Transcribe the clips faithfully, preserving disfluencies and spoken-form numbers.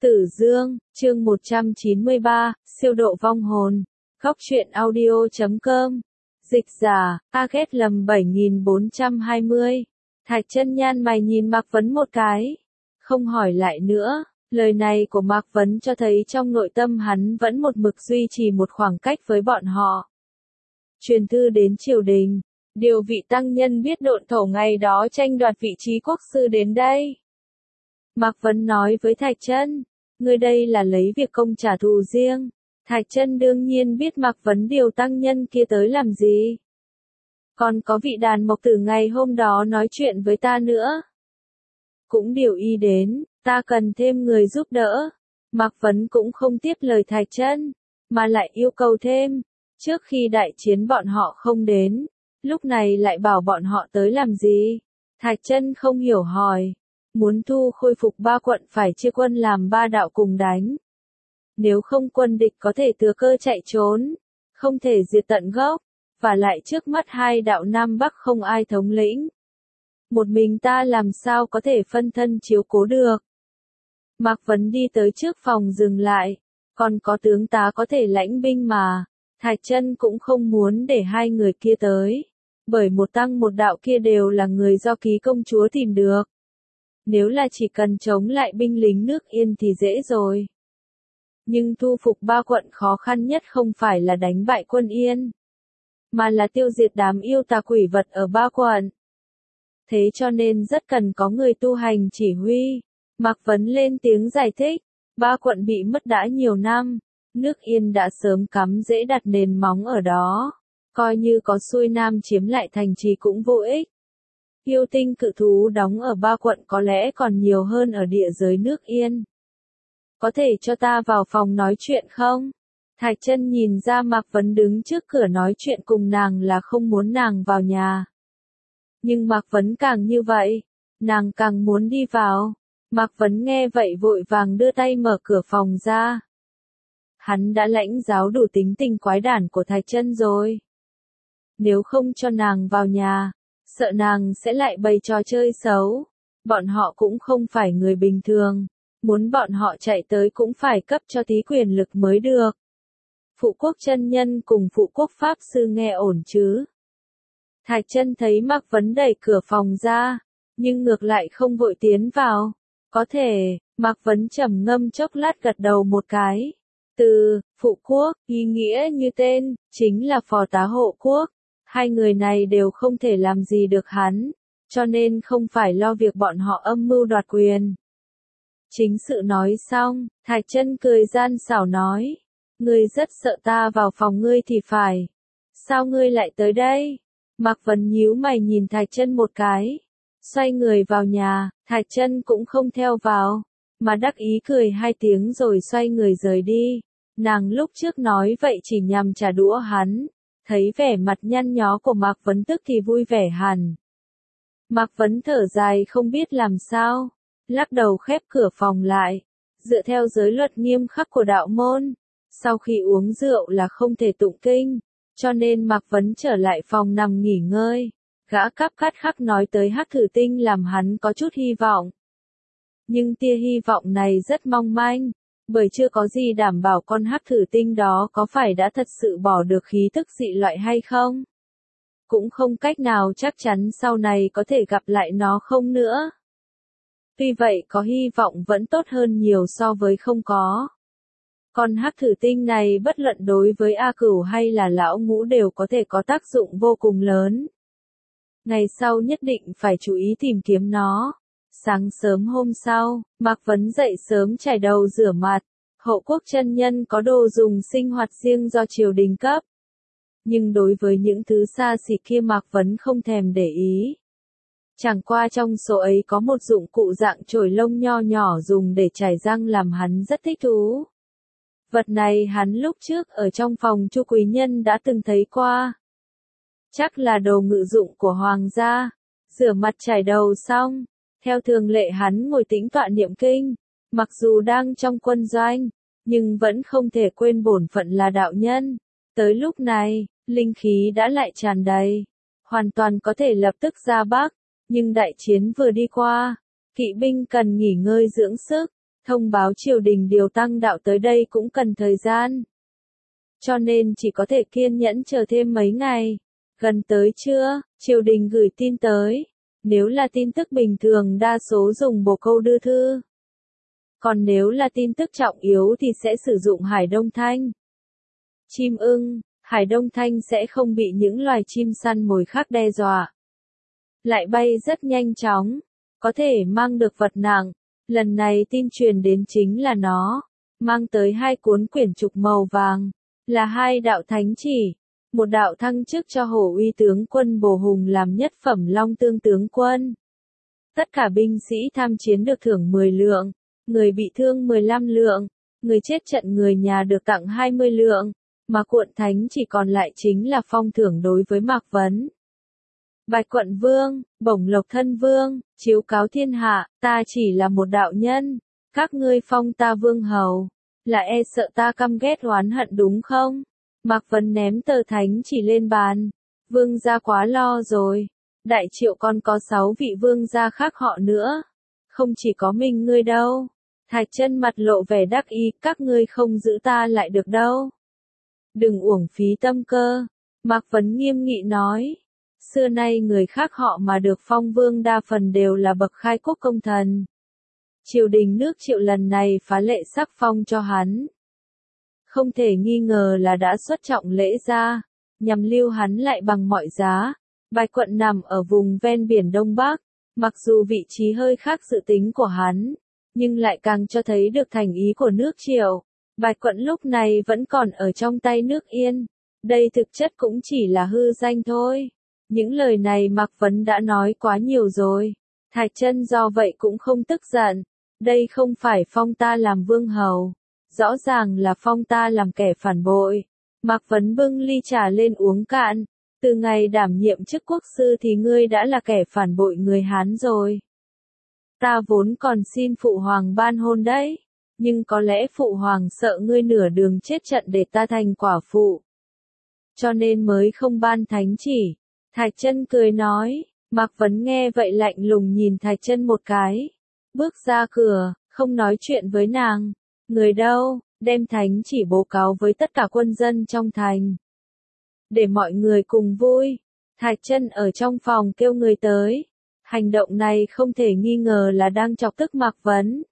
Tử Dương, chương một trăm chín mươi ba, siêu độ vong hồn. Góc truyện audio chấm com. Dịch giả, Aget lầm bảy nghìn bốn trăm hai mươi. Thạch Chân nhăn mày nhìn Mạc Vấn một cái. Không hỏi lại nữa. Lời này của Mạc Vấn cho thấy trong nội tâm hắn vẫn một mực duy trì một khoảng cách với bọn họ. Truyền thư đến triều đình. Điều vị tăng nhân biết độn thổ ngày đó tranh đoạt vị trí quốc sư đến đây. Mạc Vấn nói với Thạch Chân, ngươi đây là lấy việc công trả thù riêng. Thạch Chân đương nhiên biết Mạc Vấn điều tăng nhân kia tới làm gì. Còn có vị đàn mộc tử ngày hôm đó nói chuyện với ta nữa. Cũng điều y đến, ta cần thêm người giúp đỡ. Mạc Vấn cũng không tiếp lời Thạch Chân, mà lại yêu cầu thêm. Trước khi đại chiến bọn họ không đến, lúc này lại bảo bọn họ tới làm gì? Thạch Chân không hiểu hỏi. Muốn thu khôi phục ba quận phải chia quân làm ba đạo cùng đánh. Nếu không quân địch có thể thừa cơ chạy trốn, không thể diệt tận gốc, và lại trước mắt hai đạo Nam Bắc không ai thống lĩnh. Một mình ta làm sao có thể phân thân chiếu cố được. Mạc Vấn đi tới trước phòng dừng lại, còn có tướng tá có thể lãnh binh mà. Thạch Chân cũng không muốn để hai người kia tới, bởi một tăng một đạo kia đều là người do ký công chúa tìm được. Nếu là chỉ cần chống lại binh lính nước Yên thì dễ rồi. Nhưng thu phục ba quận khó khăn nhất không phải là đánh bại quân Yên, mà là tiêu diệt đám yêu tà quỷ vật ở ba quận. Thế cho nên rất cần có người tu hành chỉ huy. Mạc Vấn lên tiếng giải thích, ba quận bị mất đã nhiều năm, nước Yên đã sớm cắm rễ đặt nền móng ở đó. Coi như có xuôi nam chiếm lại thành trì cũng vô ích. Yêu tinh cự thú đóng ở ba quận có lẽ còn nhiều hơn ở địa giới nước Yên. Có thể cho ta vào phòng nói chuyện không? Thạch Chân nhìn ra Mạc Vấn đứng trước cửa nói chuyện cùng nàng là không muốn nàng vào nhà. Nhưng Mạc Vấn càng như vậy, nàng càng muốn đi vào. Mạc Vấn nghe vậy vội vàng đưa tay mở cửa phòng ra. Hắn đã lãnh giáo đủ tính tình quái đản của Thạch Chân rồi. Nếu không cho nàng vào nhà, sợ nàng sẽ lại bày trò chơi xấu. Bọn họ cũng không phải người bình thường, muốn bọn họ chạy tới cũng phải cấp cho tí quyền lực mới được. Phụ quốc chân nhân cùng phụ quốc pháp sư nghe ổn chứ? Thạch Chân thấy Mạc Vấn đẩy cửa phòng ra, nhưng ngược lại không vội tiến vào. Có thể, Mạc Vấn trầm ngâm chốc lát gật đầu một cái. Từ, phụ quốc, ý nghĩa như tên, chính là phò tá hộ quốc. Hai người này đều không thể làm gì được hắn, cho nên không phải lo việc bọn họ âm mưu đoạt quyền. Chính sự nói xong, Thạch Chân cười gian xảo nói, ngươi rất sợ ta vào phòng ngươi thì phải. Sao ngươi lại tới đây? Mạc Vấn nhíu mày nhìn Thạch Chân một cái, xoay người vào nhà. Thạch Chân cũng không theo vào, mà đắc ý cười hai tiếng rồi xoay người rời đi. Nàng lúc trước nói vậy chỉ nhằm trả đũa hắn. Thấy vẻ mặt nhăn nhó của Mạc Vấn tức thì vui vẻ hẳn. Mạc Vấn thở dài không biết làm sao, lắc đầu khép cửa phòng lại. Dựa theo giới luật nghiêm khắc của đạo môn, sau khi uống rượu là không thể tụng kinh, cho nên Mạc Vấn trở lại phòng nằm nghỉ ngơi. Gã cắp cắt khắc nói tới Hắc Thử Tinh làm hắn có chút hy vọng. Nhưng tia hy vọng này rất mong manh, bởi chưa có gì đảm bảo con Hắc Thử Tinh đó có phải đã thật sự bỏ được khí tức dị loại hay không. Cũng không cách nào chắc chắn sau này có thể gặp lại nó không nữa. Tuy vậy có hy vọng vẫn tốt hơn nhiều so với không có. Con Hắc Thử Tinh này bất luận đối với A Cửu hay là Lão Ngũ đều có thể có tác dụng vô cùng lớn. Ngày sau nhất định phải chú ý tìm kiếm nó. Sáng sớm hôm sau, Mạc Vấn dậy sớm chải đầu rửa mặt. Hộ quốc chân nhân có đồ dùng sinh hoạt riêng do triều đình cấp. Nhưng đối với những thứ xa xỉ kia Mạc Vấn không thèm để ý. Chẳng qua trong số ấy có một dụng cụ dạng chổi lông nho nhỏ dùng để chải răng làm hắn rất thích thú. Vật này hắn lúc trước ở trong phòng Chu quý nhân đã từng thấy qua. Chắc là đồ ngự dụng của hoàng gia. Rửa mặt chải đầu xong, theo thường lệ hắn ngồi tĩnh tọa niệm kinh. Mặc dù đang trong quân doanh, nhưng vẫn không thể quên bổn phận là đạo nhân. Tới lúc này, linh khí đã lại tràn đầy, hoàn toàn có thể lập tức ra Bắc. Nhưng đại chiến vừa đi qua, kỵ binh cần nghỉ ngơi dưỡng sức. Thông báo triều đình điều tăng đạo tới đây cũng cần thời gian. Cho nên chỉ có thể kiên nhẫn chờ thêm mấy ngày. Gần tới trưa, triều đình gửi tin tới. Nếu là tin tức bình thường đa số dùng bồ câu đưa thư. Còn nếu là tin tức trọng yếu thì sẽ sử dụng hải đông thanh. Chim ưng, hải đông thanh sẽ không bị những loài chim săn mồi khác đe dọa. Lại bay rất nhanh chóng, có thể mang được vật nặng. Lần này tin truyền đến chính là nó, mang tới hai cuốn quyển trục màu vàng, là hai đạo thánh chỉ. Một đạo thăng chức cho Hổ Uy tướng quân Bồ Hùng làm nhất phẩm Long Tương tướng quân. Tất cả binh sĩ tham chiến được thưởng mười lượng, người bị thương mười lăm lượng, người chết trận người nhà được tặng hai mươi lượng, mà cuộn thánh chỉ còn lại chính là phong thưởng đối với Mạc Vấn. Bạch Quận Vương, bổng lộc thân vương, chiếu cáo thiên hạ, ta chỉ là một đạo nhân, các ngươi phong ta vương hầu, là e sợ ta căm ghét oán hận đúng không? Mạc Vấn ném tờ thánh chỉ lên bàn, vương gia quá lo rồi, đại triệu còn có sáu vị vương gia khác họ nữa, không chỉ có mình ngươi đâu. Thạch Chân mặt lộ vẻ đắc ý, các ngươi không giữ ta lại được đâu. Đừng uổng phí tâm cơ, Mạc Vấn nghiêm nghị nói. Xưa nay người khác họ mà được phong vương đa phần đều là bậc khai quốc công thần. Triều đình nước Triệu lần này phá lệ sắc phong cho hắn. Không thể nghi ngờ là đã xuất trọng lễ ra, nhằm lưu hắn lại bằng mọi giá. Bạch Quận nằm ở vùng ven biển Đông Bắc, mặc dù vị trí hơi khác dự tính của hắn, nhưng lại càng cho thấy được thành ý của nước Triệu. Bạch Quận lúc này vẫn còn ở trong tay nước Yên, đây thực chất cũng chỉ là hư danh thôi. Những lời này Mạc Vấn đã nói quá nhiều rồi. Thạch Chân do vậy cũng không tức giận. Đây không phải phong ta làm vương hầu. Rõ ràng là phong ta làm kẻ phản bội. Mạc Vấn bưng ly trà lên uống cạn. Từ ngày đảm nhiệm chức quốc sư thì ngươi đã là kẻ phản bội người Hán rồi. Ta vốn còn xin phụ hoàng ban hôn đấy. Nhưng có lẽ phụ hoàng sợ ngươi nửa đường chết trận để ta thành quả phụ. Cho nên mới không ban thánh chỉ. Thạch Chân cười nói, Mạc Vấn nghe vậy lạnh lùng nhìn Thạch Chân một cái, bước ra cửa, không nói chuyện với nàng. Người đâu, đem thánh chỉ báo cáo với tất cả quân dân trong thành. Để mọi người cùng vui. Thạch Chân ở trong phòng kêu người tới. Hành động này không thể nghi ngờ là đang chọc tức Mạc Vấn.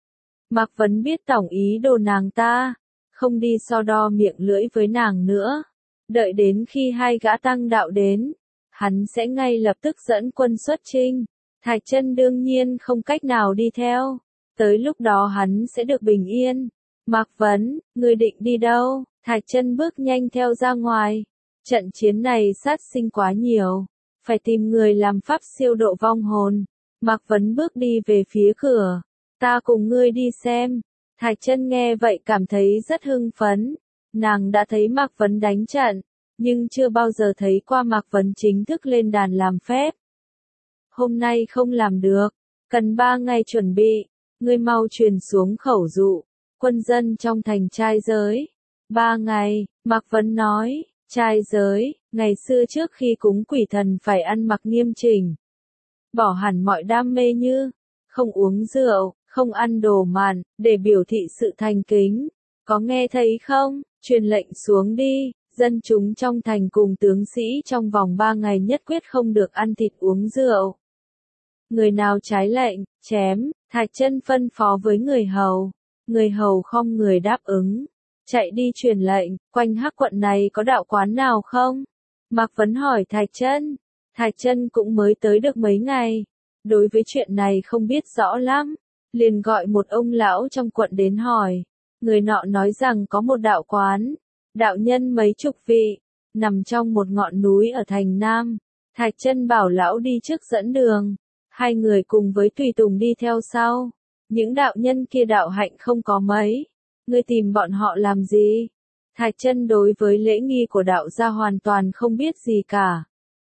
Mạc Vấn biết tổng ý đồ nàng ta, không đi so đo miệng lưỡi với nàng nữa. Đợi đến khi hai gã tăng đạo đến, hắn sẽ ngay lập tức dẫn quân xuất chinh. Thạch Chân đương nhiên không cách nào đi theo. Tới lúc đó hắn sẽ được bình yên. Mạc Vấn, ngươi định đi đâu? Thạch Chân bước nhanh theo ra ngoài. Trận chiến này sát sinh quá nhiều. Phải tìm người làm pháp siêu độ vong hồn. Mạc Vấn bước đi về phía cửa. Ta cùng ngươi đi xem. Thạch Chân nghe vậy cảm thấy rất hưng phấn. Nàng đã thấy Mạc Vấn đánh trận, nhưng chưa bao giờ thấy qua Mạc Vấn chính thức lên đàn làm phép. Hôm nay không làm được, cần ba ngày chuẩn bị, ngươi mau truyền xuống khẩu dụ, quân dân trong thành trai giới. Ba ngày, Mạc Vấn nói, trai giới, ngày xưa trước khi cúng quỷ thần phải ăn mặc nghiêm chỉnh. Bỏ hẳn mọi đam mê như, không uống rượu, không ăn đồ mặn, để biểu thị sự thành kính. Có nghe thấy không? Truyền lệnh xuống đi. Dân chúng trong thành cùng tướng sĩ trong vòng ba ngày nhất quyết không được ăn thịt uống rượu. Người nào trái lệnh, chém. Thạch Chân phân phó với người hầu. Người hầu không người đáp ứng. Chạy đi truyền lệnh, quanh Hắc Quận này có đạo quán nào không? Mạc Vấn hỏi Thạch Chân. Thạch Chân cũng mới tới được mấy ngày. Đối với chuyện này không biết rõ lắm. Liền gọi một ông lão trong quận đến hỏi. Người nọ nói rằng có một đạo quán. Đạo nhân mấy chục vị, nằm trong một ngọn núi ở thành Nam. Thạch Chân bảo lão đi trước dẫn đường, hai người cùng với tùy tùng đi theo sau. Những đạo nhân kia đạo hạnh không có mấy, ngươi tìm bọn họ làm gì? Thạch Chân đối với lễ nghi của đạo gia hoàn toàn không biết gì cả.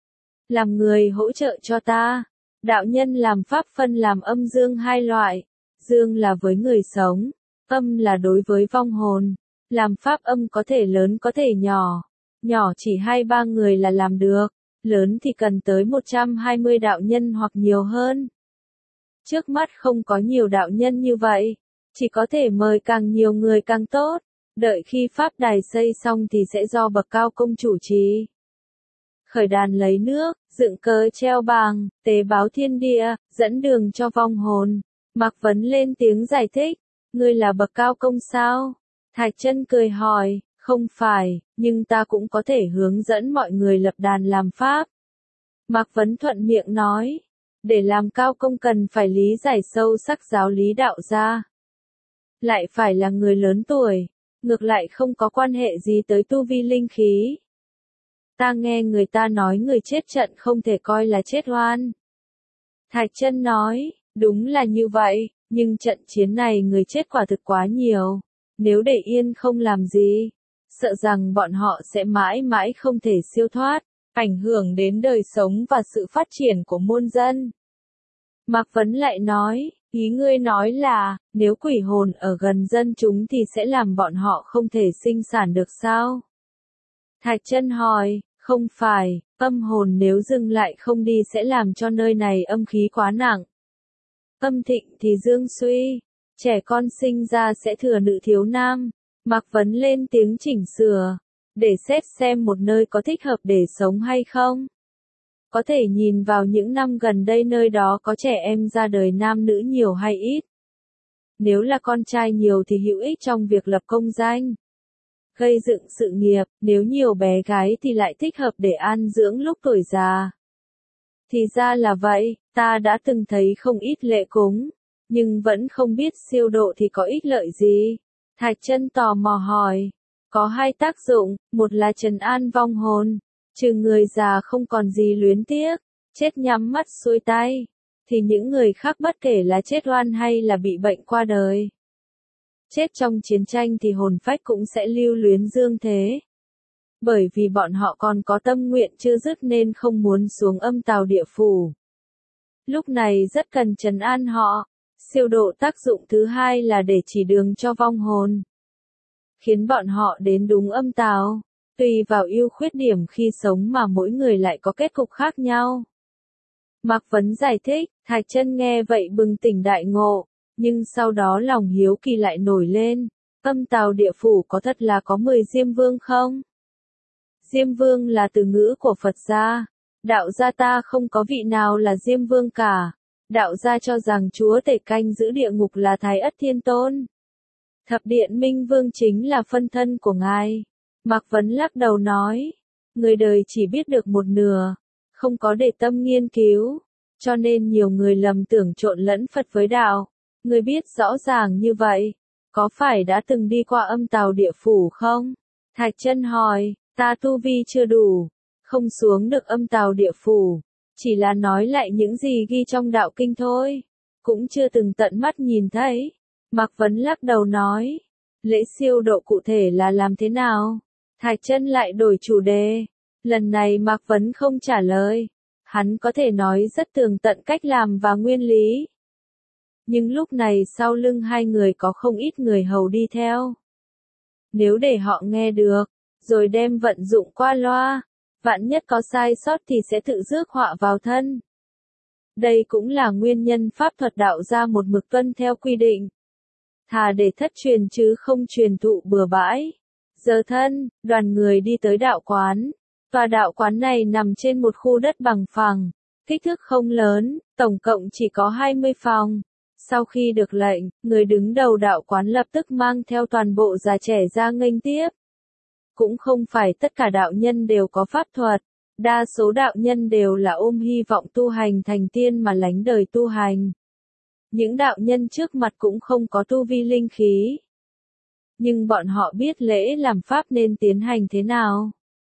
Làm người hỗ trợ cho ta. Đạo nhân làm pháp phân làm âm dương hai loại, dương là với người sống, âm là đối với vong hồn. Làm pháp âm có thể lớn có thể nhỏ. Nhỏ chỉ hai ba người là làm được. Lớn thì cần tới một trăm hai mươi đạo nhân hoặc nhiều hơn. Trước mắt không có nhiều đạo nhân như vậy. Chỉ có thể mời càng nhiều người càng tốt. Đợi khi pháp đài xây xong thì sẽ do bậc cao công chủ trì. Khởi đàn lấy nước, dựng cờ treo bảng, tế báo thiên địa, dẫn đường cho vong hồn. Mạc Vấn lên tiếng giải thích, ngươi là bậc cao công sao? Thạch Chân cười hỏi, không phải, nhưng ta cũng có thể hướng dẫn mọi người lập đàn làm pháp. Mạc Vấn thuận miệng nói, để làm cao công cần phải lý giải sâu sắc giáo lý đạo gia. Lại phải là người lớn tuổi, ngược lại không có quan hệ gì tới tu vi linh khí. Ta nghe người ta nói người chết trận không thể coi là chết oan. Thạch Chân nói, đúng là như vậy, nhưng trận chiến này người chết quả thực quá nhiều. Nếu để yên không làm gì, sợ rằng bọn họ sẽ mãi mãi không thể siêu thoát, ảnh hưởng đến đời sống và sự phát triển của muôn dân. Mạc Vấn lại nói, ý ngươi nói là, nếu quỷ hồn ở gần dân chúng thì sẽ làm bọn họ không thể sinh sản được sao? Thạch Chân hỏi, không phải, âm hồn nếu dừng lại không đi sẽ làm cho nơi này âm khí quá nặng. Âm thịnh thì dương suy, trẻ con sinh ra sẽ thừa nữ thiếu nam. Mạc Vấn lên tiếng chỉnh sửa, để xét xem một nơi có thích hợp để sống hay không. Có thể nhìn vào những năm gần đây nơi đó có trẻ em ra đời nam nữ nhiều hay ít. Nếu là con trai nhiều thì hữu ích trong việc lập công danh, gây dựng sự nghiệp, nếu nhiều bé gái thì lại thích hợp để an dưỡng lúc tuổi già. Thì ra là vậy, ta đã từng thấy không ít lễ cúng, nhưng vẫn không biết siêu độ thì có ích lợi gì. Thạch Chân tò mò hỏi, có hai tác dụng, một là trấn an vong hồn, trừ người già không còn gì luyến tiếc, chết nhắm mắt xuôi tay, thì những người khác bất kể là chết oan hay là bị bệnh qua đời. Chết trong chiến tranh thì hồn phách cũng sẽ lưu luyến dương thế. Bởi vì bọn họ còn có tâm nguyện chưa dứt nên không muốn xuống âm tào địa phủ. Lúc này rất cần trấn an họ. Siêu độ tác dụng thứ hai là để chỉ đường cho vong hồn, khiến bọn họ đến đúng âm tào. Tùy vào ưu khuyết điểm khi sống mà mỗi người lại có kết cục khác nhau. Mạc Vấn giải thích, Thạch Chân nghe vậy bừng tỉnh đại ngộ, nhưng sau đó lòng hiếu kỳ lại nổi lên. Âm tào địa phủ có thật là có mười Diêm Vương không? Diêm Vương là từ ngữ của Phật gia. Đạo gia ta không có vị nào là Diêm Vương cả. Đạo gia cho rằng chúa tể canh giữ địa ngục là Thái Ất Thiên Tôn. Thập Điện Minh Vương chính là phân thân của ngài. Mạc Vấn lắc đầu nói, người đời chỉ biết được một nửa, không có để tâm nghiên cứu, cho nên nhiều người lầm tưởng trộn lẫn Phật với đạo. Người biết rõ ràng như vậy, có phải đã từng đi qua âm tào địa phủ không? Thạch Chân hỏi, ta tu vi chưa đủ, không xuống được âm tào địa phủ, chỉ là nói lại những gì ghi trong đạo kinh thôi, cũng chưa từng tận mắt nhìn thấy. Mạc Vấn lắc đầu nói, lễ siêu độ cụ thể là làm thế nào? Thạch Chân lại đổi chủ đề. Lần này Mạc Vấn không trả lời. Hắn có thể nói rất tường tận cách làm và nguyên lý. Nhưng lúc này sau lưng hai người có không ít người hầu đi theo. Nếu để họ nghe được, rồi đem vận dụng qua loa, vạn nhất có sai sót thì sẽ tự rước họa vào thân. Đây cũng là nguyên nhân pháp thuật đạo gia một mực tuân theo quy định. Thà để thất truyền chứ không truyền thụ bừa bãi. Giờ thân, đoàn người đi tới đạo quán. Tòa đạo quán này nằm trên một khu đất bằng phẳng, kích thước không lớn, tổng cộng chỉ có hai mươi phòng. Sau khi được lệnh, người đứng đầu đạo quán lập tức mang theo toàn bộ già trẻ ra nghênh tiếp. Cũng không phải tất cả đạo nhân đều có pháp thuật, đa số đạo nhân đều là ôm hy vọng tu hành thành tiên mà lánh đời tu hành. Những đạo nhân trước mặt cũng không có tu vi linh khí. Nhưng bọn họ biết lễ làm pháp nên tiến hành thế nào.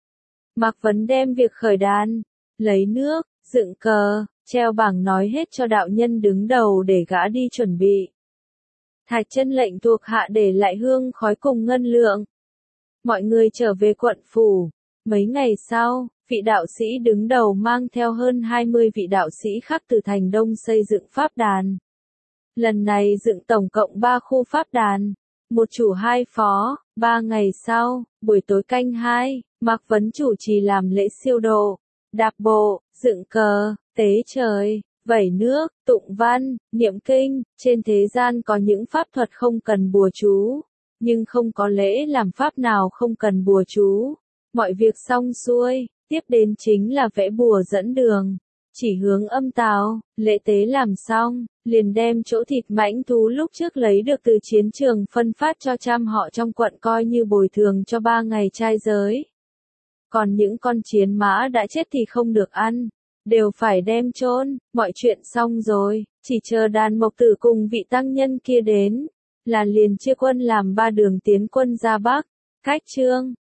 Mạc Vấn đem việc khởi đàn, lấy nước, dựng cờ, treo bảng nói hết cho đạo nhân đứng đầu để gã đi chuẩn bị. Thạch Chân lệnh thuộc hạ để lại hương khói cùng ngân lượng. Mọi người trở về quận phủ. Mấy ngày sau, vị đạo sĩ đứng đầu mang theo hơn hai mươi vị đạo sĩ khác từ thành Đông xây dựng pháp đàn. Lần này dựng tổng cộng ba khu pháp đàn, một chủ hai phó. Ba ngày sau, buổi tối canh hai, Mạc Vấn chủ trì làm lễ siêu độ, đạp bộ, dựng cờ, tế trời. vẩy nước, tụng văn, niệm kinh, trên thế gian có những pháp thuật không cần bùa chú, nhưng không có lễ làm pháp nào không cần bùa chú. Mọi việc xong xuôi, tiếp đến chính là vẽ bùa dẫn đường, chỉ hướng âm tào, lễ tế làm xong, liền đem chỗ thịt mãnh thú lúc trước lấy được từ chiến trường phân phát cho trăm họ trong quận coi như bồi thường cho ba ngày trai giới. Còn những con chiến mã đã chết thì không được ăn, đều phải đem chôn. Mọi chuyện xong rồi, chỉ chờ Đàn Mộc Tử cùng vị tăng nhân kia đến, là liền chia quân làm ba đường tiến quân ra Bắc. Cách chương